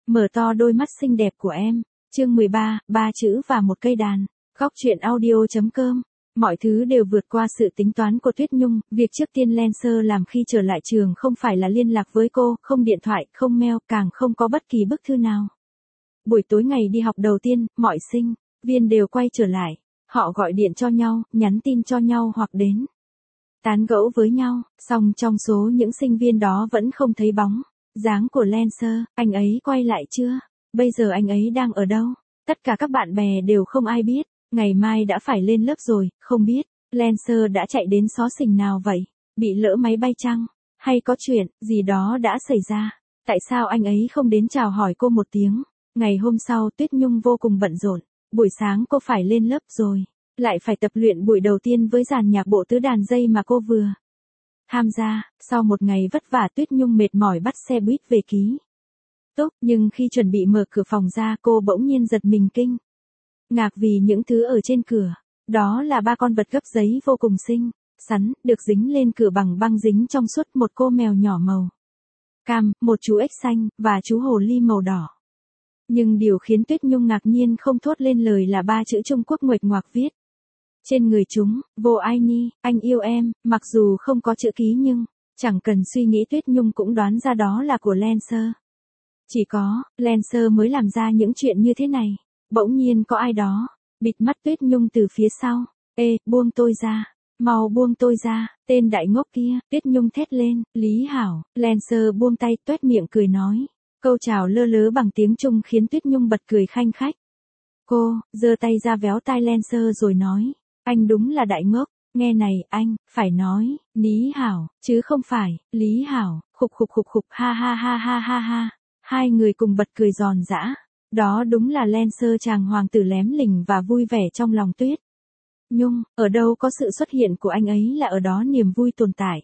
Mở to đôi mắt xinh đẹp của em. Chương 13, ba chữ và một cây đàn. Góc truyện audio.com. Mọi thứ đều vượt qua sự tính toán của Tuyết Nhung, việc trước tiên Lancer làm khi trở lại trường không phải là liên lạc với cô, không điện thoại, không mail, càng không có bất kỳ bức thư nào. Buổi tối ngày đi học đầu tiên, mọi sinh viên đều quay trở lại. Họ gọi điện cho nhau, nhắn tin cho nhau hoặc đến tán gẫu với nhau, song trong số những sinh viên đó vẫn không thấy bóng dáng của Lancer. Anh ấy quay lại chưa? Bây giờ anh ấy đang ở đâu? Tất cả các bạn bè đều không ai biết. Ngày mai đã phải lên lớp rồi, không biết Lancer đã chạy đến xó xỉnh nào vậy? Bị lỡ máy bay chăng? Hay có chuyện gì đó đã xảy ra? Tại sao anh ấy không đến chào hỏi cô một tiếng? Ngày hôm sau Tuyết Nhung vô cùng bận rộn. Buổi sáng cô phải lên lớp rồi. Lại phải tập luyện buổi đầu tiên với dàn nhạc bộ tứ đàn dây mà cô vừa tham gia. Sau một ngày vất vả Tuyết Nhung mệt mỏi bắt xe buýt về ký túc. Nhưng khi chuẩn bị mở cửa phòng ra cô bỗng nhiên giật mình kinh ngạc vì những thứ ở trên cửa. Đó là ba con vật gấp giấy vô cùng xinh xắn, được dính lên cửa bằng băng dính trong suốt, một cô mèo nhỏ màu cam, một chú ếch xanh, và chú hồ ly màu đỏ. Nhưng điều khiến Tuyết Nhung ngạc nhiên không thốt lên lời là ba chữ Trung Quốc nguệch ngoạc viết trên người chúng: Vô Ai Ni, anh yêu em. Mặc dù không có chữ ký nhưng chẳng cần suy nghĩ Tuyết Nhung cũng đoán ra đó là của Lancer. Chỉ có Lancer mới làm ra những chuyện như thế này. Bỗng nhiên có ai đó bịt mắt Tuyết Nhung từ phía sau. Ê, buông tôi ra, mau buông tôi ra, tên đại ngốc kia. Tuyết Nhung thét lên. Lý Hảo. Lancer buông tay, toét miệng cười nói câu chào lơ lớ bằng tiếng Trung khiến Tuyết Nhung bật cười khanh khách. Cô giơ tay ra véo tai Lancer rồi nói: Anh đúng là đại ngốc. Nghe này, anh phải nói Lý Hảo, chứ không phải Lý Hảo. Khục khục khục khục, ha ha ha ha ha ha. Hai người cùng bật cười giòn giã. Đó đúng là Lancer, chàng hoàng tử lém lỉnh và vui vẻ trong lòng Tuyết Nhung. Ở đâu có sự xuất hiện của anh ấy là ở đó niềm vui tồn tại.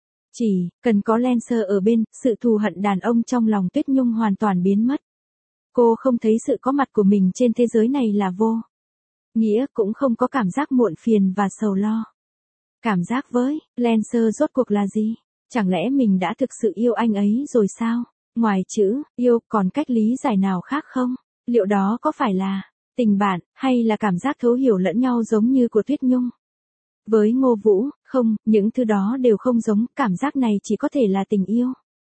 Chỉ cần có Lancer ở bên, sự thù hận đàn ông trong lòng Tuyết Nhung hoàn toàn biến mất. Cô không thấy sự có mặt của mình trên thế giới này là vô nghĩa, cũng không có cảm giác muộn phiền và sầu lo. Cảm giác với Lancer rốt cuộc là gì? Chẳng lẽ mình đã thực sự yêu anh ấy rồi sao? Ngoài chữ yêu còn cách lý giải nào khác không? Liệu đó có phải là tình bạn, hay là cảm giác thấu hiểu lẫn nhau giống như của Tuyết Nhung với Ngô Vũ? Không, những thứ đó đều không giống. Cảm giác này chỉ có thể là tình yêu.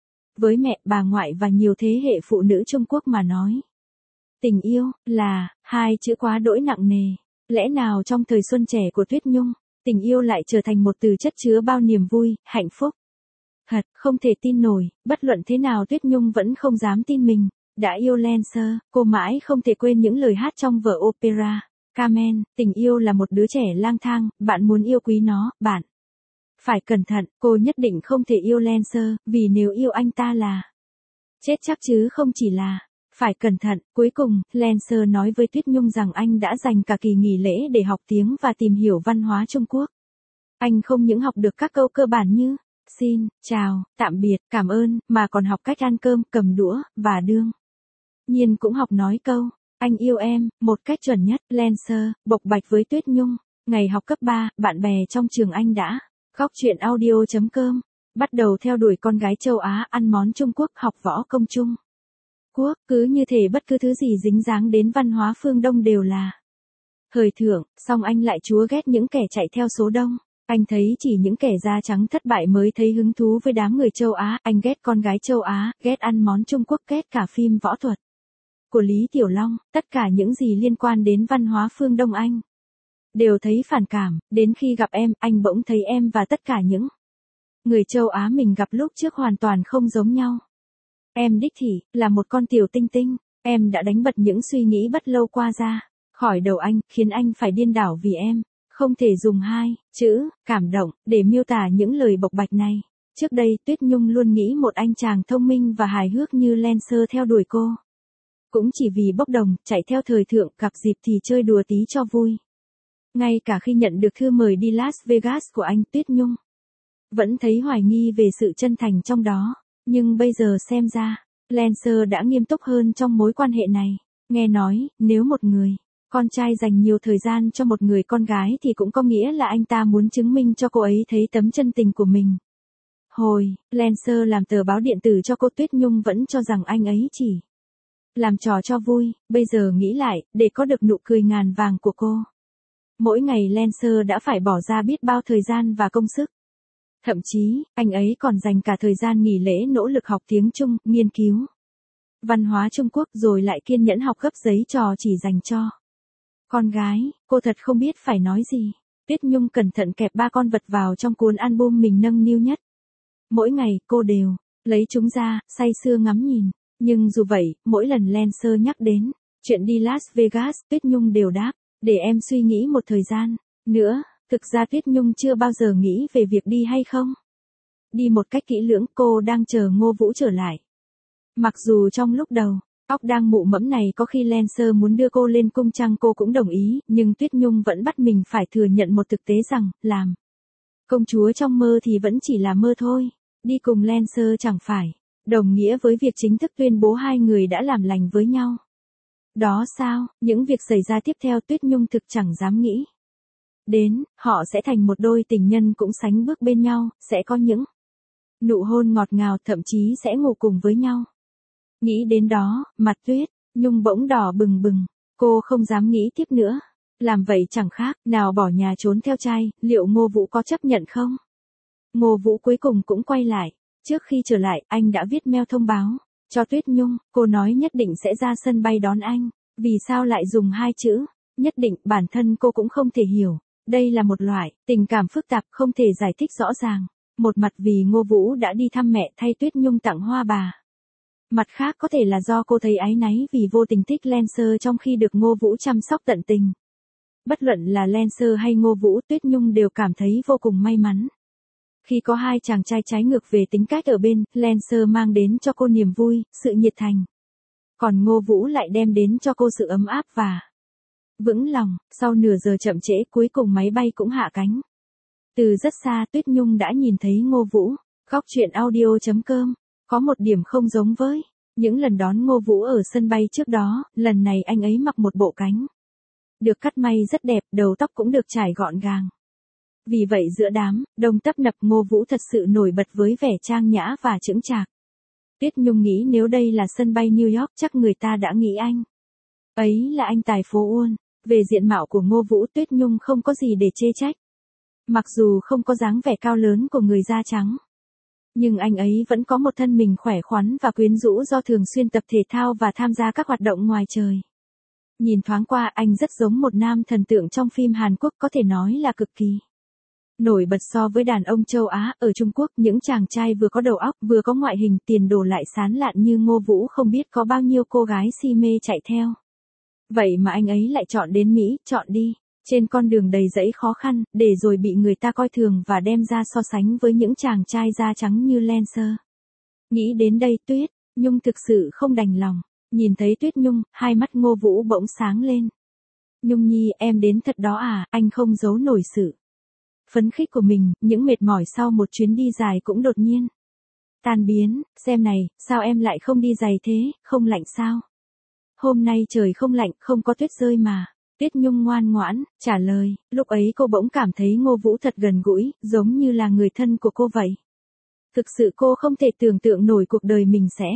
Với mẹ, bà ngoại và nhiều thế hệ phụ nữ Trung Quốc mà nói, tình yêu là hai chữ quá đỗi nặng nề. Lẽ nào trong thời xuân trẻ của Tuyết Nhung, tình yêu lại trở thành một từ chất chứa bao niềm vui, hạnh phúc? Thật, không thể tin nổi. Bất luận thế nào Tuyết Nhung vẫn không dám tin mình đã yêu Lancer. Cô mãi không thể quên những lời hát trong vở opera Carmen. Tình yêu là một đứa trẻ lang thang, bạn muốn yêu quý nó, bạn phải cẩn thận. Cô nhất định không thể yêu Lancer, vì nếu yêu anh ta là chết chắc chứ không chỉ là phải cẩn thận. Cuối cùng, Lancer nói với Tuyết Nhung rằng anh đã dành cả kỳ nghỉ lễ để học tiếng và tìm hiểu văn hóa Trung Quốc. Anh không những học được các câu cơ bản như xin, chào, tạm biệt, cảm ơn, mà còn học cách ăn cơm, cầm đũa, và đương nhiên cũng học nói câu anh yêu em một cách chuẩn nhất. Lancer bộc bạch với Tuyết Nhung. Ngày học cấp 3, bạn bè trong trường anh đã góc truyện audio.com bắt đầu theo đuổi con gái châu Á, ăn món Trung Quốc, học võ công Trung Quốc. Cứ như thể bất cứ thứ gì dính dáng đến văn hóa phương Đông đều là hời thượng. Song anh lại chúa ghét những kẻ chạy theo số đông. Anh thấy chỉ những kẻ da trắng thất bại mới thấy hứng thú với đám người châu Á. Anh ghét con gái châu Á, ghét ăn món Trung Quốc, ghét cả phim võ thuật của Lý Tiểu Long. Tất cả những gì liên quan đến văn hóa phương Đông anh đều thấy phản cảm. Đến khi gặp em, anh bỗng thấy em và tất cả những người châu Á mình gặp lúc trước hoàn toàn không giống nhau. Em đích thị là một con tiểu tinh tinh. Em đã đánh bật những suy nghĩ bất lâu qua ra khỏi đầu anh, khiến anh phải điên đảo vì em. Không thể dùng hai chữ cảm động để miêu tả những lời bộc bạch này. Trước đây Tuyết Nhung luôn nghĩ một anh chàng thông minh và hài hước như Lancer theo đuổi cô cũng chỉ vì bốc đồng, chạy theo thời thượng, gặp dịp thì chơi đùa tí cho vui. Ngay cả khi nhận được thư mời đi Las Vegas của anh, Tuyết Nhung vẫn thấy hoài nghi về sự chân thành trong đó. Nhưng bây giờ xem ra, Lancer đã nghiêm túc hơn trong mối quan hệ này. Nghe nói, nếu một người con trai dành nhiều thời gian cho một người con gái thì cũng có nghĩa là anh ta muốn chứng minh cho cô ấy thấy tấm chân tình của mình. Hồi Lancer làm tờ báo điện tử cho cô, Tuyết Nhung vẫn cho rằng anh ấy chỉ Làm trò cho vui, bây giờ nghĩ lại, để có được nụ cười ngàn vàng của cô. Mỗi ngày Lancer đã phải bỏ ra biết bao thời gian và công sức. Thậm chí, anh ấy còn dành cả thời gian nghỉ lễ nỗ lực học tiếng Trung, nghiên cứu văn hóa Trung Quốc rồi lại kiên nhẫn học gấp giấy trò chỉ dành cho con gái. Cô thật không biết phải nói gì. Tuyết Nhung cẩn thận kẹp 3 con vật vào trong cuốn album mình nâng niu nhất. Mỗi ngày, cô đều lấy chúng ra, say sưa ngắm nhìn. Nhưng dù vậy, mỗi lần Lancer nhắc đến chuyện đi Las Vegas, Tuyết Nhung đều đáp, để em suy nghĩ một thời gian nữa. Thực ra Tuyết Nhung chưa bao giờ nghĩ về việc đi hay không. Đi một cách kỹ lưỡng, cô đang chờ Ngô Vũ trở lại. Mặc dù trong lúc đầu, óc đang mụ mẫm này có khi Lancer muốn đưa cô lên cung trăng cô cũng đồng ý, nhưng Tuyết Nhung vẫn bắt mình phải thừa nhận một thực tế rằng, làm công chúa trong mơ thì vẫn chỉ là mơ thôi. Đi cùng Lancer chẳng phải đồng nghĩa với việc chính thức tuyên bố hai người đã làm lành với nhau. Đó sao, những việc xảy ra tiếp theo Tuyết Nhung thực chẳng dám nghĩ đến, họ sẽ thành một đôi tình nhân cũng sánh bước bên nhau, sẽ có những nụ hôn ngọt ngào, thậm chí sẽ ngủ cùng với nhau. Nghĩ đến đó, mặt Tuyết Nhung bỗng đỏ bừng bừng, cô không dám nghĩ tiếp nữa. Làm vậy chẳng khác nào bỏ nhà trốn theo trai, liệu Ngô Vũ có chấp nhận không? Ngô Vũ cuối cùng cũng quay lại. Trước khi trở lại, anh đã viết mail thông báo cho Tuyết Nhung, cô nói nhất định sẽ ra sân bay đón anh. Vì sao lại dùng 2 chữ nhất định, bản thân cô cũng không thể hiểu. Đây là một loại tình cảm phức tạp không thể giải thích rõ ràng. Một mặt vì Ngô Vũ đã đi thăm mẹ thay Tuyết Nhung tặng hoa bà. Mặt khác có thể là do cô thấy áy náy vì vô tình thích Lancer trong khi được Ngô Vũ chăm sóc tận tình. Bất luận là Lancer hay Ngô Vũ, Tuyết Nhung đều cảm thấy vô cùng may mắn. Khi có hai chàng trai trái ngược về tính cách ở bên, Lancer mang đến cho cô niềm vui, sự nhiệt thành. Còn Ngô Vũ lại đem đến cho cô sự ấm áp và vững lòng. Sau nửa giờ chậm trễ cuối cùng máy bay cũng hạ cánh. Từ rất xa Tuyết Nhung đã nhìn thấy Ngô Vũ. Góc truyện audio.com. Có một điểm không giống với những lần đón Ngô Vũ ở sân bay trước đó, lần này anh ấy mặc một bộ cánh được cắt may rất đẹp, đầu tóc cũng được trải gọn gàng. Vì vậy giữa đám đông tấp nập, Ngô Vũ thật sự nổi bật với vẻ trang nhã và chững chạc. Tuyết Nhung nghĩ nếu đây là sân bay New York chắc người ta đã nghĩ anh ấy là anh tài phố Uôn. Về diện mạo của Ngô Vũ, Tuyết Nhung không có gì để chê trách. Mặc dù không có dáng vẻ cao lớn của người da trắng, nhưng anh ấy vẫn có một thân mình khỏe khoắn và quyến rũ do thường xuyên tập thể thao và tham gia các hoạt động ngoài trời. Nhìn thoáng qua anh rất giống một nam thần tượng trong phim Hàn Quốc, có thể nói là cực kỳ nổi bật so với đàn ông châu Á. Ở Trung Quốc, những chàng trai vừa có đầu óc vừa có ngoại hình tiền đồ lại sán lạn như Ngô Vũ không biết có bao nhiêu cô gái si mê chạy theo. Vậy mà anh ấy lại chọn đến Mỹ, chọn đi trên con đường đầy rẫy khó khăn, để rồi bị người ta coi thường và đem ra so sánh với những chàng trai da trắng như Lancer. Nghĩ đến đây Tuyết Nhung thực sự không đành lòng. Nhìn thấy Tuyết Nhung, hai mắt Ngô Vũ bỗng sáng lên. Nhung nhi, em đến thật đó à? Anh không giấu nổi sự phấn khích của mình, những mệt mỏi sau một chuyến đi dài cũng đột nhiên tan biến. Xem này, sao em lại không đi giày thế, không lạnh sao? Hôm nay trời không lạnh, không có tuyết rơi mà. Tuyết Nhung ngoan ngoãn trả lời. Lúc ấy cô bỗng cảm thấy Ngô Vũ thật gần gũi, giống như là người thân của cô vậy. Thực sự cô không thể tưởng tượng nổi cuộc đời mình sẽ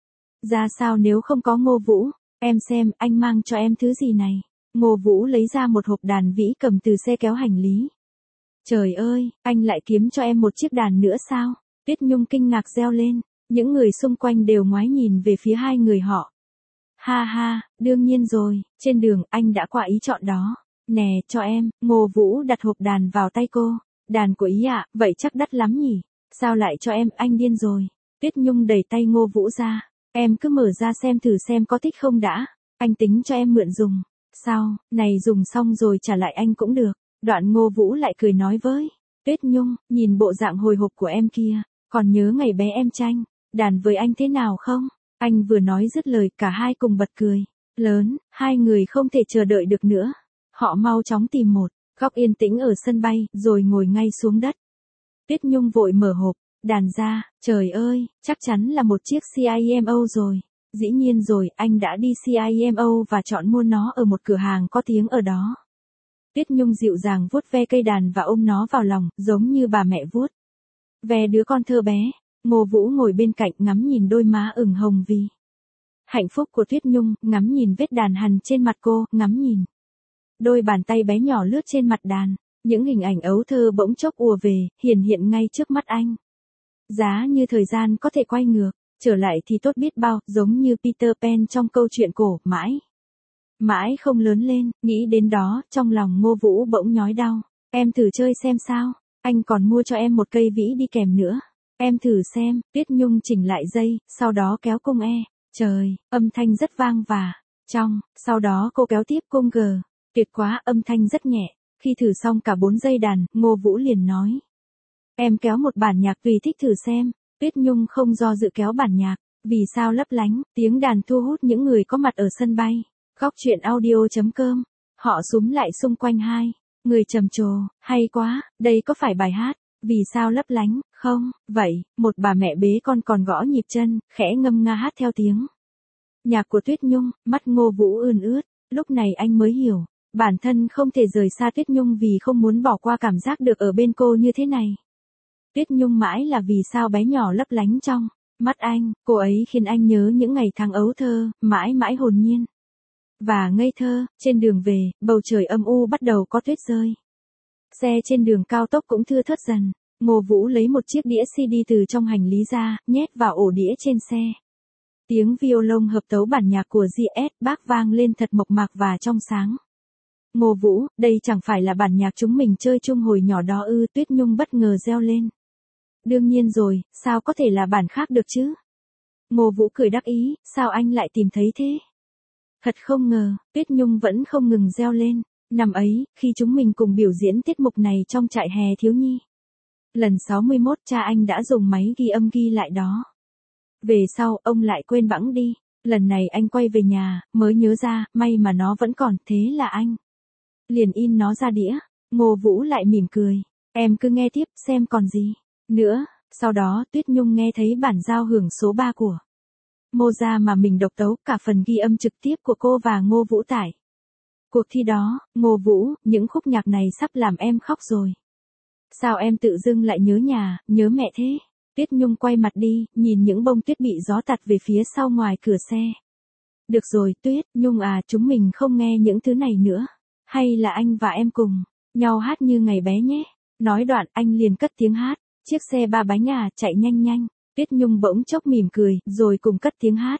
ra sao nếu không có Ngô Vũ. Em xem, anh mang cho em thứ gì này. Ngô Vũ lấy ra một hộp đàn vĩ cầm từ xe kéo hành lý. Trời ơi, anh lại kiếm cho em một chiếc đàn nữa sao? Tuyết Nhung kinh ngạc reo lên. Những người xung quanh đều ngoái nhìn về phía hai người họ. Ha ha, đương nhiên rồi, trên đường anh đã qua ý chọn đó. Nè, cho em. Ngô Vũ đặt hộp đàn vào tay cô. Đàn của ý ạ, vậy chắc đắt lắm nhỉ? Sao lại cho em, anh điên rồi. Tuyết Nhung đẩy tay Ngô Vũ ra. Em cứ mở ra xem thử xem có thích không đã. Anh tính cho em mượn dùng. Sao, này dùng xong rồi trả lại anh cũng được. Đoạn Ngô Vũ lại cười nói với Tuyết Nhung, nhìn bộ dạng hồi hộp của em kia, còn nhớ ngày bé em tranh đàn với anh thế nào không? Anh vừa nói dứt lời cả hai cùng bật cười lớn, hai người không thể chờ đợi được nữa. Họ mau chóng tìm một góc yên tĩnh ở sân bay, rồi ngồi ngay xuống đất. Tuyết Nhung vội mở hộp đàn ra. Trời ơi, chắc chắn là một chiếc CIMO rồi. Dĩ nhiên rồi, anh đã đi CIMO và chọn mua nó ở một cửa hàng có tiếng ở đó. Tuyết Nhung dịu dàng vuốt ve cây đàn và ôm nó vào lòng, giống như bà mẹ vuốt ve đứa con thơ bé. Ngô Vũ ngồi bên cạnh ngắm nhìn đôi má ửng hồng vì Hạnh phúc của Tuyết Nhung, ngắm nhìn vết đàn hằn trên mặt cô, ngắm nhìn. Đôi bàn tay bé nhỏ lướt trên mặt đàn, những hình ảnh ấu thơ bỗng chốc ùa về, hiển hiện ngay trước mắt anh. Giá như thời gian có thể quay ngược, trở lại thì tốt biết bao, giống như Peter Pan trong câu chuyện cổ, mãi không lớn lên, nghĩ đến đó, trong lòng Ngô Vũ bỗng nhói đau. Em thử chơi xem sao, anh còn mua cho em một cây vĩ đi kèm nữa. Em thử xem, Tuyết Nhung chỉnh lại dây, sau đó kéo cung E. Trời, âm thanh rất vang và trong, sau đó cô kéo tiếp cung G. Tuyệt quá, âm thanh rất nhẹ. Khi thử xong cả 4 dây đàn, Ngô Vũ liền nói. Em kéo một bản nhạc tùy thích thử xem. Tuyết Nhung không do dự kéo bản nhạc. Vì sao lấp lánh, tiếng đàn thu hút những người có mặt ở sân bay. Góc truyện audio.com. Họ súm lại xung quanh hai người trầm trồ, hay quá, đây có phải bài hát, vì sao lấp lánh, không, vậy, một bà mẹ bế con còn gõ nhịp chân, khẽ ngâm nga hát theo tiếng nhạc của Tuyết Nhung, mắt Ngô Vũ ươn ướt, lúc này anh mới hiểu, bản thân không thể rời xa Tuyết Nhung vì không muốn bỏ qua cảm giác được ở bên cô như thế này. Tuyết Nhung mãi là vì sao bé nhỏ lấp lánh trong mắt anh, cô ấy khiến anh nhớ những ngày tháng ấu thơ, mãi mãi hồn nhiên và ngây thơ. Trên đường về, bầu trời âm u bắt đầu có tuyết rơi. Xe trên đường cao tốc cũng thưa thớt dần. Ngô Vũ lấy một chiếc đĩa CD từ trong hành lý ra, nhét vào ổ đĩa trên xe. Tiếng violon hợp tấu bản nhạc của G.S. Bach vang lên thật mộc mạc và trong sáng. Ngô Vũ, đây chẳng phải là bản nhạc chúng mình chơi chung hồi nhỏ đó ư? Tuyết Nhung bất ngờ reo lên. Đương nhiên rồi, sao có thể là bản khác được chứ? Ngô Vũ cười đắc ý, sao anh lại tìm thấy thế? Thật không ngờ, Tuyết Nhung vẫn không ngừng reo lên. Năm ấy, khi chúng mình cùng biểu diễn tiết mục này trong trại hè thiếu nhi. Lần 61 cha anh đã dùng máy ghi âm ghi lại đó. Về sau, ông lại quên bẵng đi. Lần này anh quay về nhà, mới nhớ ra, may mà nó vẫn còn, thế là anh liền in nó ra đĩa. Ngô Vũ lại mỉm cười. Em cứ nghe tiếp, xem còn gì nữa. Sau đó, Tuyết Nhung nghe thấy bản giao hưởng số 3 của Mozart mà mình độc tấu, cả phần ghi âm trực tiếp của cô và Ngô Vũ tại cuộc thi đó. Ngô Vũ, những khúc nhạc này sắp làm em khóc rồi. Sao em tự dưng lại nhớ nhà, nhớ mẹ thế? Tuyết Nhung quay mặt đi, nhìn những bông tuyết bị gió tạt về phía sau ngoài cửa xe. Được rồi Tuyết Nhung à, chúng mình không nghe những thứ này nữa. Hay là anh và em cùng nhau hát như ngày bé nhé. Nói đoạn anh liền cất tiếng hát. Chiếc xe 3 bánh à, chạy nhanh nhanh. Tuyết Nhung bỗng chốc mỉm cười, rồi cùng cất tiếng hát.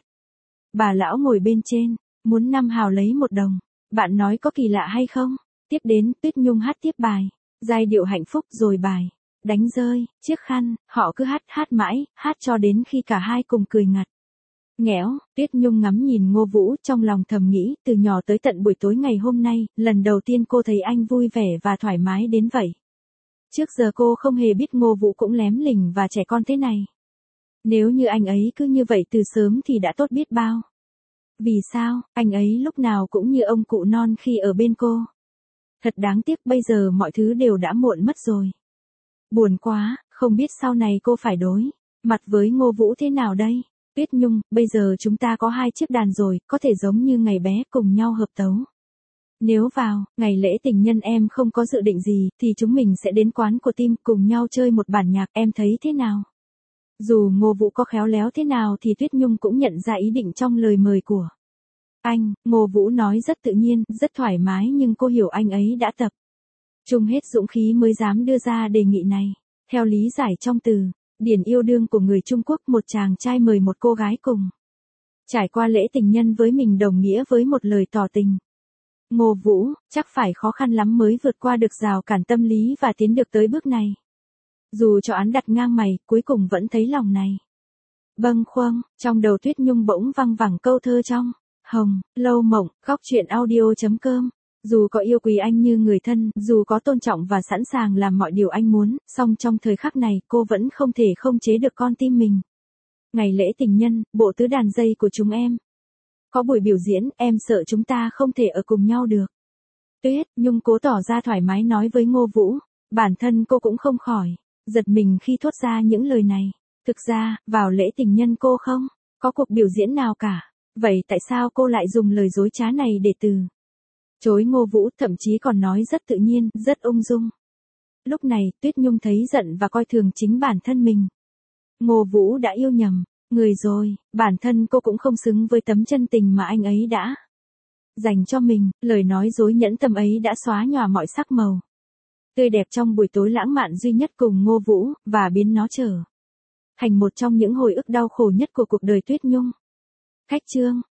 Bà lão ngồi bên trên, muốn 5 hào lấy 1 đồng. Bạn nói có kỳ lạ hay không? Tiếp đến, Tuyết Nhung hát tiếp bài. Giai điệu hạnh phúc rồi bài. Đánh rơi, chiếc khăn, họ cứ hát mãi, hát cho đến khi cả hai cùng cười ngặt. Nghẽo, Tuyết Nhung ngắm nhìn Ngô Vũ trong lòng thầm nghĩ, từ nhỏ tới tận buổi tối ngày hôm nay, lần đầu tiên cô thấy anh vui vẻ và thoải mái đến vậy. Trước giờ cô không hề biết Ngô Vũ cũng lém lỉnh và trẻ con thế này. Nếu như anh ấy cứ như vậy từ sớm thì đã tốt biết bao. Vì sao, anh ấy lúc nào cũng như ông cụ non khi ở bên cô. Thật đáng tiếc bây giờ mọi thứ đều đã muộn mất rồi. Buồn quá, không biết sau này cô phải đối mặt với Ngô Vũ thế nào đây? Tuyết Nhung, bây giờ chúng ta có 2 chiếc đàn rồi, có thể giống như ngày bé cùng nhau hợp tấu. Nếu vào ngày lễ tình nhân em không có dự định gì, thì chúng mình sẽ đến quán của Tim cùng nhau chơi một bản nhạc, em thấy thế nào? Dù Ngô Vũ có khéo léo thế nào thì Tuyết Nhung cũng nhận ra ý định trong lời mời của anh. Ngô Vũ nói rất tự nhiên, rất thoải mái, nhưng cô hiểu anh ấy đã tập trung hết dũng khí mới dám đưa ra đề nghị này. Theo lý giải trong từ điển yêu đương của người Trung Quốc, một chàng trai mời một cô gái cùng trải qua lễ tình nhân với mình đồng nghĩa với một lời tỏ tình. Ngô Vũ, chắc phải khó khăn lắm mới vượt qua được rào cản tâm lý và tiến được tới bước này. Dù cho án đặt ngang mày, cuối cùng vẫn thấy lòng này bâng khuâng. Trong đầu Tuyết Nhung bỗng văng vẳng câu thơ trong Hồng Lâu Mộng. Góc truyện audio.com. Dù có yêu quý anh như người thân, dù có tôn trọng và sẵn sàng làm mọi điều anh muốn, song trong thời khắc này, cô vẫn không thể không chế được con tim mình. Ngày lễ tình nhân, bộ tứ đàn dây của chúng em có buổi biểu diễn, em sợ chúng ta không thể ở cùng nhau được. Tuyết Nhung cố tỏ ra thoải mái nói với Ngô Vũ. Bản thân cô cũng không khỏi giật mình khi thốt ra những lời này. Thực ra, vào lễ tình nhân cô không có cuộc biểu diễn nào cả. Vậy tại sao cô lại dùng lời dối trá này để từ chối Ngô Vũ, thậm chí còn nói rất tự nhiên, rất ung dung. Lúc này, Tuyết Nhung thấy giận và coi thường chính bản thân mình. Ngô Vũ đã yêu nhầm Người rồi, bản thân cô cũng không xứng với tấm chân tình mà anh ấy đã dành cho mình, lời nói dối nhẫn tâm ấy đã xóa nhòa mọi sắc màu tươi đẹp trong buổi tối lãng mạn duy nhất cùng Ngô Vũ, và biến nó trở thành một trong những hồi ức đau khổ nhất của cuộc đời Tuyết Nhung. Khách chương